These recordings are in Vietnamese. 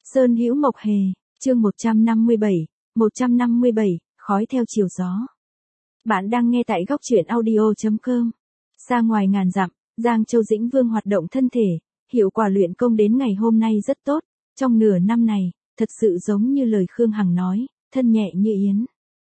Sơn Hữu Mộc Hề, chương 157, khói theo chiều gió. Bạn đang nghe tại góc truyện audio.com. Xa ngoài ngàn dặm, Giang Châu Dĩnh Vương hoạt động thân thể, hiệu quả luyện công đến ngày hôm nay rất tốt, trong nửa năm này, thật sự giống như lời Khương Hằng nói, thân nhẹ như yến.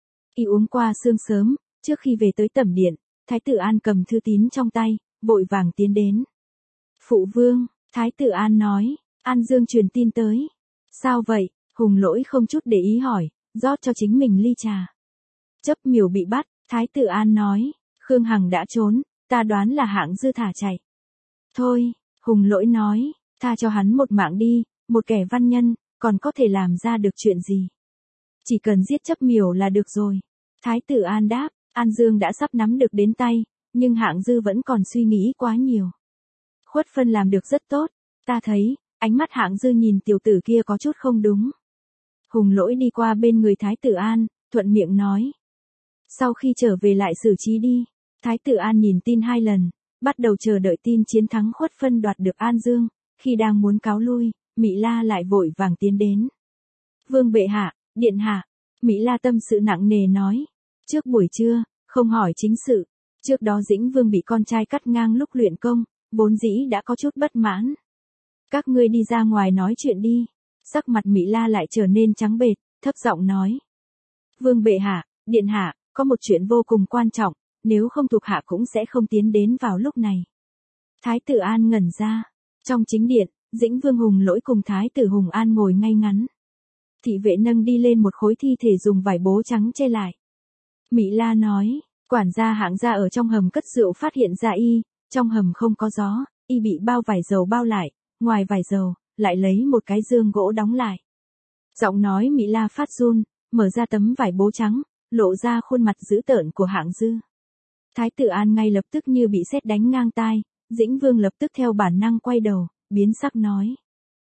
Y uống qua sương sớm, trước khi về tới tẩm điện, Thái tử An cầm thư tín trong tay, vội vàng tiến đến. Phụ vương, Thái tử An nói, An Dương truyền tin tới. Sao vậy? Hùng Lỗi không chút để ý hỏi, rót cho chính mình ly trà. Chấp Miểu bị bắt, Thái tử An nói, Khương Hằng đã trốn, ta đoán là Hạng Dư thả chạy. Thôi, Hùng Lỗi nói, tha cho hắn một mạng đi, một kẻ văn nhân, còn có thể làm ra được chuyện gì? Chỉ cần giết Chấp Miểu là được rồi. Thái tử An đáp, An Dương đã sắp nắm được đến tay, nhưng Hạng Dư vẫn còn suy nghĩ quá nhiều. Khuất Phân làm được rất tốt, ta thấy, ánh mắt Hạng Dư nhìn tiểu tử kia có chút không đúng. Hùng Lỗi đi qua bên người Thái tử An, thuận miệng nói. Sau khi trở về lại xử trí đi. Thái tử An nhìn tin 2 lần, bắt đầu chờ đợi tin chiến thắng Khuất Phân đoạt được An Dương. Khi đang muốn cáo lui, Mị La lại vội vàng tiến đến. Vương bệ hạ, điện hạ. Mị La tâm sự nặng nề nói. Trước buổi trưa, không hỏi chính sự. Trước đó Dĩnh Vương bị con trai cắt ngang lúc luyện công, vốn dĩ đã có chút bất mãn. Các ngươi đi ra ngoài nói chuyện đi. Sắc mặt Mị La lại trở nên trắng bệch, thấp giọng nói. Vương bệ hạ, điện hạ, có một chuyện vô cùng quan trọng, nếu không thuộc hạ cũng sẽ không tiến đến vào lúc này. Thái tử An ngẩn ra. Trong chính điện, Dĩnh Vương Hùng Lỗi cùng Thái tử Hùng An ngồi ngay ngắn. Thị vệ nâng đi lên một khối thi thể dùng vải bố trắng che lại. Mị La nói, quản gia Hạng gia ở trong hầm cất rượu phát hiện ra y, trong hầm không có gió, y bị bao vải dầu bao lại, ngoài vải dầu, lại lấy một cái dương gỗ đóng lại. Giọng nói Mị La phát run, mở ra tấm vải bố trắng, lộ ra khuôn mặt dữ tợn của Hạng Dư. Thái tử An ngay lập tức như bị sét đánh ngang tai, Dĩnh Vương lập tức theo bản năng quay đầu, biến sắc nói.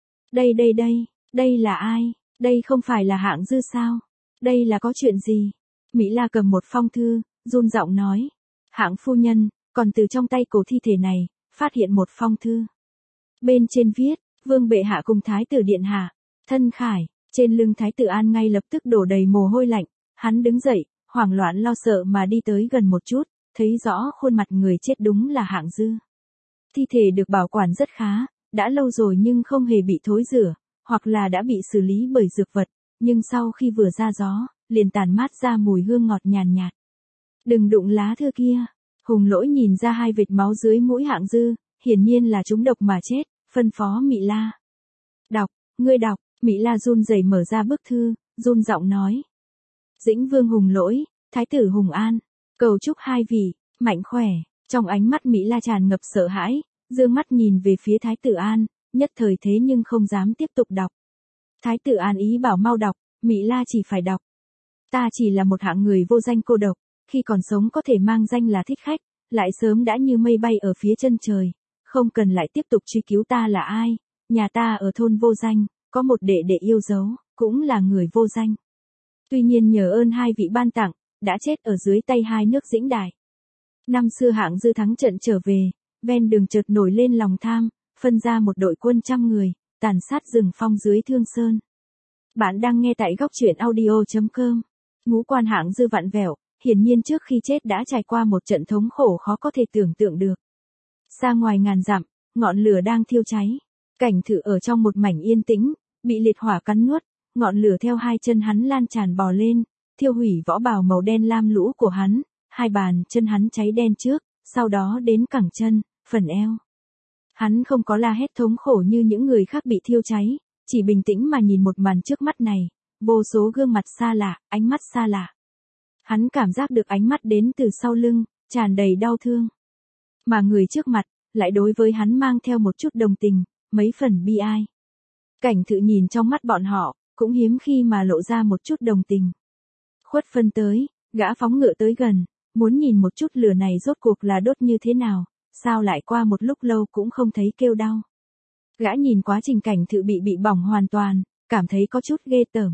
Đây là ai? Đây không phải là Hạng Dư sao? Đây là có chuyện gì? Mị La cầm một phong thư, run giọng nói. Hạng phu nhân, còn từ trong tay cổ thi thể này, phát hiện một phong thư. Bên trên viết, Vương bệ hạ cùng Thái tử điện hạ, thân khải. Trên lưng Thái tử An ngay lập tức đổ đầy mồ hôi lạnh, hắn đứng dậy, hoảng loạn lo sợ mà đi tới gần một chút, thấy rõ khuôn mặt người chết đúng là Hạng Dư. Thi thể được bảo quản rất khá, đã lâu rồi nhưng không hề bị thối rữa, hoặc là đã bị xử lý bởi dược vật, nhưng sau khi vừa ra gió, liền tản mát ra mùi hương ngọt nhàn nhạt. Đừng đụng lá thư kia. Hùng Lỗi nhìn ra 2 vệt máu dưới mũi Hạng Dư, hiển nhiên là trúng độc mà chết, phân phó Mị La. Đọc, ngươi đọc. Mị La run rẩy mở ra bức thư, run giọng nói. Dĩnh Vương Hùng Lỗi, Thái tử Hùng An, cầu chúc 2 vị mạnh khỏe. Trong ánh mắt Mị La tràn ngập sợ hãi, dương mắt nhìn về phía Thái tử An, nhất thời thế nhưng không dám tiếp tục đọc. Thái tử An ý bảo mau đọc, Mị La chỉ phải đọc. Ta chỉ là một hạng người vô danh cô độc, khi còn sống có thể mang danh là thích khách, lại sớm đã như mây bay ở phía chân trời, không cần lại tiếp tục truy cứu ta là ai. Nhà ta ở thôn vô danh, có một đệ đệ yêu dấu, cũng là người vô danh. Tuy nhiên nhờ ơn 2 vị ban tặng, đã chết ở dưới tay 2 nước Dĩnh Đại. Năm xưa Hạng Dư thắng trận trở về, ven đường chợt nổi lên lòng tham, phân ra một đội quân 100 người, tàn sát rừng phong dưới Thương Sơn. Bạn đang nghe tại góc truyện audio.com. Ngũ quan Hạng Dư vặn vẹo, hiển nhiên trước khi chết đã trải qua một trận thống khổ khó có thể tưởng tượng được. Xa ngoài ngàn dặm, ngọn lửa đang thiêu cháy. Cảnh Thự ở trong một mảnh yên tĩnh, bị liệt hỏa cắn nuốt, ngọn lửa theo 2 chân hắn lan tràn bò lên, thiêu hủy võ bào màu đen lam lũ của hắn, 2 bàn chân hắn cháy đen trước, sau đó đến cẳng chân, phần eo. Hắn không có la hét thống khổ như những người khác bị thiêu cháy, chỉ bình tĩnh mà nhìn một màn trước mắt này, vô số gương mặt xa lạ, ánh mắt xa lạ. Hắn cảm giác được ánh mắt đến từ sau lưng, tràn đầy đau thương. Mà người trước mặt, lại đối với hắn mang theo một chút đồng tình, mấy phần bi ai. Cảnh Thự nhìn trong mắt bọn họ, cũng hiếm khi mà lộ ra một chút đồng tình. Khuất Phân tới, gã phóng ngựa tới gần, muốn nhìn một chút lửa này rốt cuộc là đốt như thế nào, sao lại qua một lúc lâu cũng không thấy kêu đau. Gã nhìn quá trình Cảnh Thự bị bỏng hoàn toàn, cảm thấy có chút ghê tởm.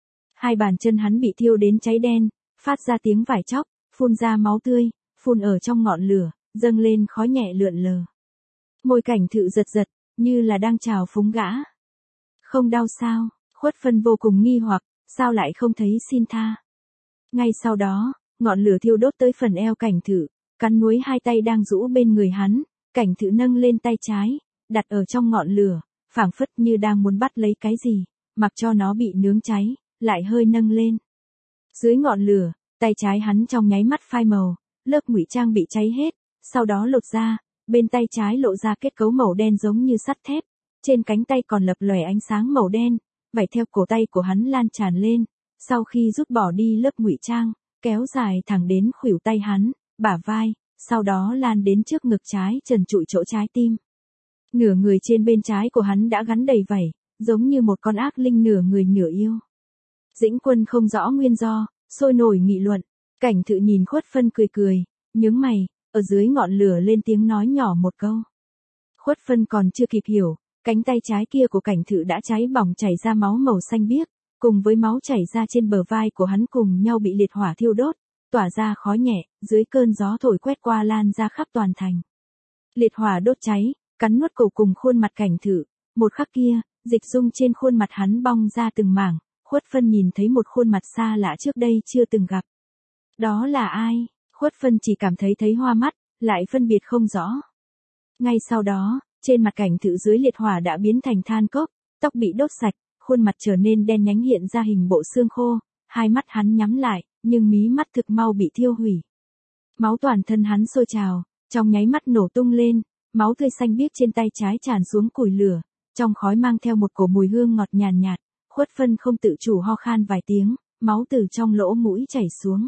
2 bàn chân hắn bị thiêu đến cháy đen, phát ra tiếng vải chóc, phun ra máu tươi, phun ở trong ngọn lửa, dâng lên khói nhẹ lượn lờ. Môi Cảnh Thự giật giật, như là đang chào phúng gã. Không đau sao? Khuất Phân vô cùng nghi hoặc, sao lại không thấy xin tha. Ngay sau đó, ngọn lửa thiêu đốt tới phần eo Cảnh Thự, cắn nuối hai tay đang rũ bên người hắn, Cảnh Thự nâng lên tay trái, đặt ở trong ngọn lửa, phảng phất như đang muốn bắt lấy cái gì, mặc cho nó bị nướng cháy, lại hơi nâng lên. Dưới ngọn lửa, tay trái hắn trong nháy mắt phai màu, lớp ngụy trang bị cháy hết, sau đó lột ra, bên tay trái lộ ra kết cấu màu đen giống như sắt thép, trên cánh tay còn lập lòe ánh sáng màu đen, vảy theo cổ tay của hắn lan tràn lên, sau khi rút bỏ đi lớp ngụy trang, kéo dài thẳng đến khuỷu tay hắn, bả vai, sau đó lan đến trước ngực trái trần trụi chỗ trái tim. Nửa người trên bên trái của hắn đã gắn đầy vảy, giống như một con ác linh nửa người nửa yêu. Dĩnh Quân không rõ nguyên do, sôi nổi nghị luận, Cảnh Thự nhìn Khuất Phân cười cười, nhướng mày, ở dưới ngọn lửa lên tiếng nói nhỏ một câu. Khuất Phân còn chưa kịp hiểu, cánh tay trái kia của Cảnh Thự đã cháy bỏng chảy ra máu màu xanh biếc, cùng với máu chảy ra trên bờ vai của hắn cùng nhau bị liệt hỏa thiêu đốt, tỏa ra khói nhẹ, dưới cơn gió thổi quét qua lan ra khắp toàn thành. Liệt hỏa đốt cháy, cắn nuốt cổ cùng khuôn mặt Cảnh Thự, một khắc kia, dịch dung trên khuôn mặt hắn bong ra từng mảng, Khuất Phân nhìn thấy một khuôn mặt xa lạ trước đây chưa từng gặp. Đó là ai? Khuất Phân chỉ cảm thấy hoa mắt, lại phân biệt không rõ. Ngay sau đó, trên mặt Cảnh Thự dưới liệt hỏa đã biến thành than cốc, tóc bị đốt sạch, khuôn mặt trở nên đen nhánh hiện ra hình bộ xương khô, hai mắt hắn nhắm lại, nhưng mí mắt thực mau bị thiêu hủy. Máu toàn thân hắn sôi trào, trong nháy mắt nổ tung lên, máu tươi xanh biếc trên tay trái tràn xuống củi lửa, trong khói mang theo một cổ mùi hương ngọt nhàn nhạt, Khuất Phân không tự chủ ho khan vài tiếng, máu từ trong lỗ mũi chảy xuống.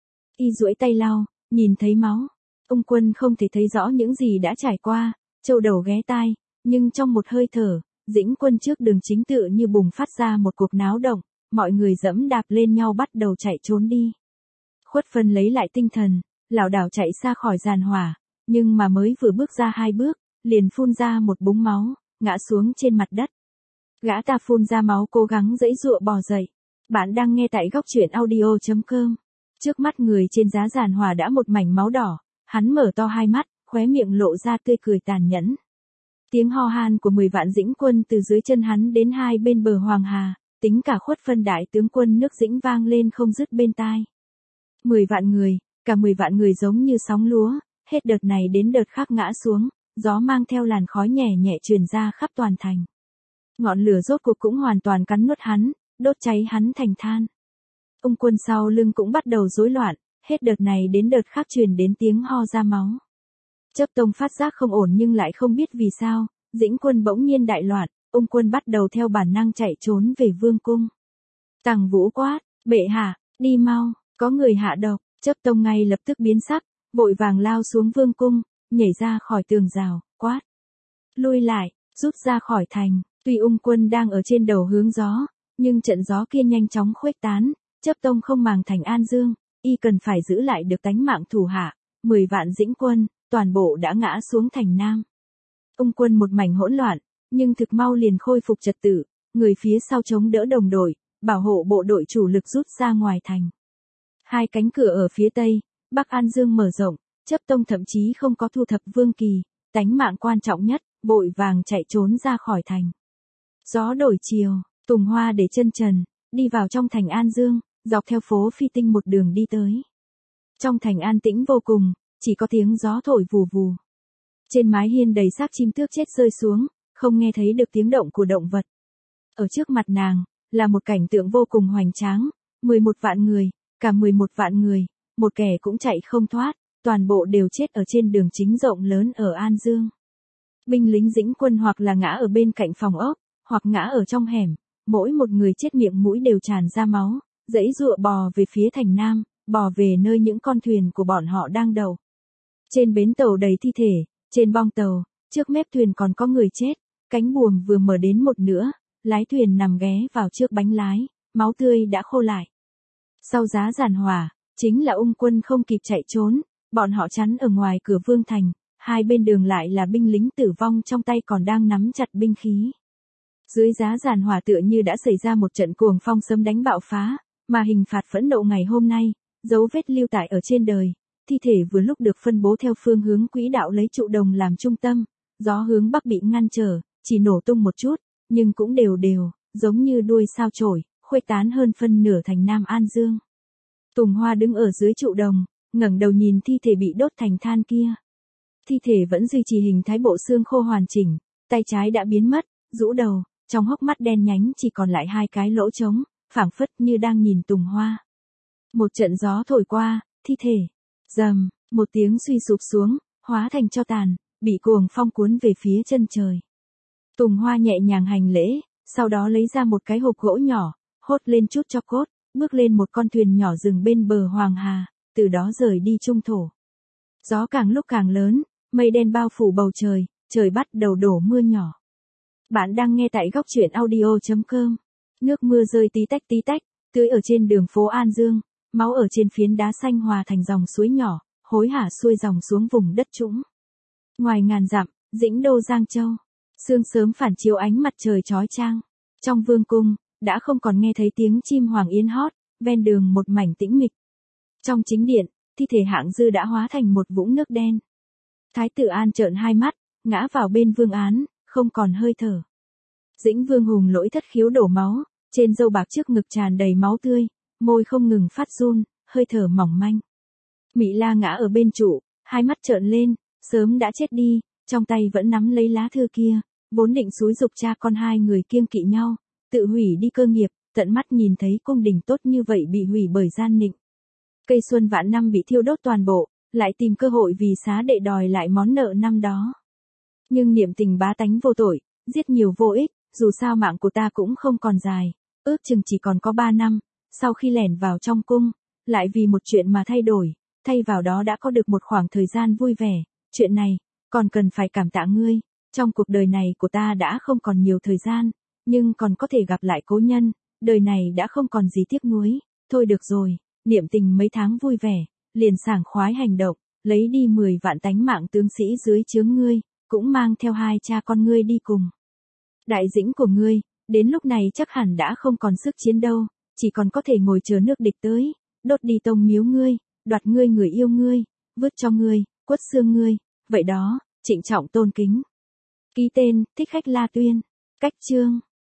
Y duỗi tay lau, nhìn thấy máu. Ung Quân không thể thấy rõ những gì đã trải qua, châu đầu ghé tai, nhưng trong một hơi thở, Dĩnh Quân trước đường chính tựa như bùng phát ra một cuộc náo động, mọi người dẫm đạp lên nhau bắt đầu chạy trốn đi. Khuất Phân lấy lại tinh thần, lảo đảo chạy xa khỏi giàn hỏa, nhưng mà mới vừa bước ra 2 bước, liền phun ra một búng máu, ngã xuống trên mặt đất. Gã ta phun ra máu cố gắng giãy giụa bò dậy. Bạn đang nghe tại góc truyện audio.com. Trước mắt người trên giá giàn hỏa đã một mảnh máu đỏ, hắn mở to hai mắt, khóe miệng lộ ra tươi cười tàn nhẫn. Tiếng ho han của 10 vạn Dĩnh quân từ dưới chân hắn đến hai bên bờ Hoàng Hà, tính cả Khuất Phân đại tướng quân nước Dĩnh vang lên không dứt bên tai. 10 vạn người, cả 10 vạn người giống như sóng lúa, hết đợt này đến đợt khác ngã xuống, gió mang theo làn khói nhẹ nhẹ truyền ra khắp toàn thành. Ngọn lửa rốt cuộc cũng hoàn toàn cắn nuốt hắn, đốt cháy hắn thành than. Ung Quân sau lưng cũng bắt đầu rối loạn, hết đợt này đến đợt khác truyền đến tiếng ho ra máu. Chấp Tông phát giác không ổn nhưng lại không biết vì sao, Dĩnh Quân bỗng nhiên đại loạn, Ung Quân bắt đầu theo bản năng chạy trốn về vương cung. Tằng Vũ quát, bệ hạ, đi mau, có người hạ độc. Chấp Tông ngay lập tức biến sắc, vội vàng lao xuống vương cung, nhảy ra khỏi tường rào, quát. Lui lại, rút ra khỏi thành. Tuy Ung Quân đang ở trên đầu hướng gió, nhưng trận gió kia nhanh chóng khuếch tán, Chấp Tông không màng thành An Dương, y cần phải giữ lại được tánh mạng thủ hạ, 10 vạn Dĩnh quân, toàn bộ đã ngã xuống thành Nam. Ung Quân một mảnh hỗn loạn, nhưng thực mau liền khôi phục trật tự, người phía sau chống đỡ đồng đội, bảo hộ bộ đội chủ lực rút ra ngoài thành. Hai cánh cửa ở phía Tây, Bắc An Dương mở rộng, Chấp Tông thậm chí không có thu thập vương kỳ, tánh mạng quan trọng nhất, vội vàng chạy trốn ra khỏi thành. Gió đổi chiều, Tùng Hoa để chân trần, đi vào trong thành An Dương, dọc theo phố Phi Tinh một đường đi tới. Trong thành an tĩnh vô cùng, chỉ có tiếng gió thổi vù vù. Trên mái hiên đầy xác chim tước chết rơi xuống, không nghe thấy được tiếng động của động vật. Ở trước mặt nàng, là một cảnh tượng vô cùng hoành tráng, 11 vạn người, cả 11 vạn người, một kẻ cũng chạy không thoát, toàn bộ đều chết ở trên đường chính rộng lớn ở An Dương. Binh lính Dĩnh quân hoặc là ngã ở bên cạnh phòng ốc, hoặc ngã ở trong hẻm, mỗi một người chết miệng mũi đều tràn ra máu, giãy giụa bò về phía thành Nam, bò về nơi những con thuyền của bọn họ đang đậu. Trên bến tàu đầy thi thể, trên bong tàu, trước mép thuyền còn có người chết, cánh buồm vừa mở đến một nửa, lái thuyền nằm ghé vào trước bánh lái, máu tươi đã khô lại. Sau giá giàn hỏa, chính là Ung Quân không kịp chạy trốn, bọn họ chắn ở ngoài cửa vương thành, hai bên đường lại là binh lính tử vong trong tay còn đang nắm chặt binh khí. Dưới giá giàn hỏa tựa như đã xảy ra một trận cuồng phong sấm đánh bạo phá, mà hình phạt phẫn nộ ngày hôm nay, dấu vết lưu tại ở trên đời, thi thể vừa lúc được phân bố theo phương hướng quỹ đạo lấy trụ đồng làm trung tâm, gió hướng bắc bị ngăn trở, chỉ nổ tung một chút, nhưng cũng đều đều, giống như đuôi sao chổi, khuếch tán hơn phân nửa thành Nam An Dương. Tùng Hoa đứng ở dưới trụ đồng, ngẩng đầu nhìn thi thể bị đốt thành than kia. Thi thể vẫn duy trì hình thái bộ xương khô hoàn chỉnh, tay trái đã biến mất, rũ đầu, trong hốc mắt đen nhánh chỉ còn lại 2 cái lỗ trống, phảng phất như đang nhìn Tùng Hoa. Một trận gió thổi qua, thi thể, rầm, một tiếng suy sụp xuống, hóa thành tro tàn, bị cuồng phong cuốn về phía chân trời. Tùng Hoa nhẹ nhàng hành lễ, sau đó lấy ra một cái hộp gỗ nhỏ, hốt lên chút tro cốt, bước lên một con thuyền nhỏ dừng bên bờ Hoàng Hà, từ đó rời đi trung thổ. Gió càng lúc càng lớn, mây đen bao phủ bầu trời, trời bắt đầu đổ mưa nhỏ. Bạn đang nghe tại góc truyện audio.com. Nước mưa rơi tí tách, tưới ở trên đường phố An Dương, máu ở trên phiến đá xanh hòa thành dòng suối nhỏ, hối hả xuôi dòng xuống vùng đất trũng. Ngoài ngàn dặm, Dĩnh đô Giang Châu, sương sớm phản chiếu ánh mặt trời chói chang. Trong vương cung, đã không còn nghe thấy tiếng chim hoàng yến hót, ven đường một mảnh tĩnh mịch. Trong chính điện, thi thể Hạng Dư đã hóa thành một vũng nước đen. Thái tử An trợn hai mắt, ngã vào bên vương án, không còn hơi thở. Dĩnh Vương Hùng lỗi thất khiếu đổ máu, trên râu bạc trước ngực tràn đầy máu tươi, môi không ngừng phát run, hơi thở mỏng manh. Mị La ngã ở bên trụ, hai mắt trợn lên, sớm đã chết đi, trong tay vẫn nắm lấy lá thư kia, vốn định xúi giục cha con hai người kiêng kỵ nhau, tự hủy đi cơ nghiệp, tận mắt nhìn thấy cung đình tốt như vậy bị hủy bởi gian nịnh. Cây xuân vạn năm bị thiêu đốt toàn bộ, lại tìm cơ hội vì xá đệ đòi lại món nợ năm đó. Nhưng niệm tình bá tánh vô tội, giết nhiều vô ích, dù sao mạng của ta cũng không còn dài, ước chừng chỉ còn có 3 năm, sau khi lẻn vào trong cung, lại vì một chuyện mà thay đổi, thay vào đó đã có được một khoảng thời gian vui vẻ, chuyện này, còn cần phải cảm tạ ngươi, trong cuộc đời này của ta đã không còn nhiều thời gian, nhưng còn có thể gặp lại cố nhân, đời này đã không còn gì tiếc nuối, thôi được rồi, niệm tình mấy tháng vui vẻ, liền sảng khoái hành động, lấy đi 10 vạn tánh mạng tướng sĩ dưới trướng ngươi, cũng mang theo 2 cha con ngươi đi cùng. Đại Dĩnh của ngươi, đến lúc này chắc hẳn đã không còn sức chiến đâu, chỉ còn có thể ngồi chờ nước địch tới, đốt đi tông miếu ngươi, đoạt ngươi người yêu ngươi, vứt cho ngươi, quất xương ngươi, vậy đó, trịnh trọng tôn kính. Ký tên, Thích Khách La Tuyên. Cách chương.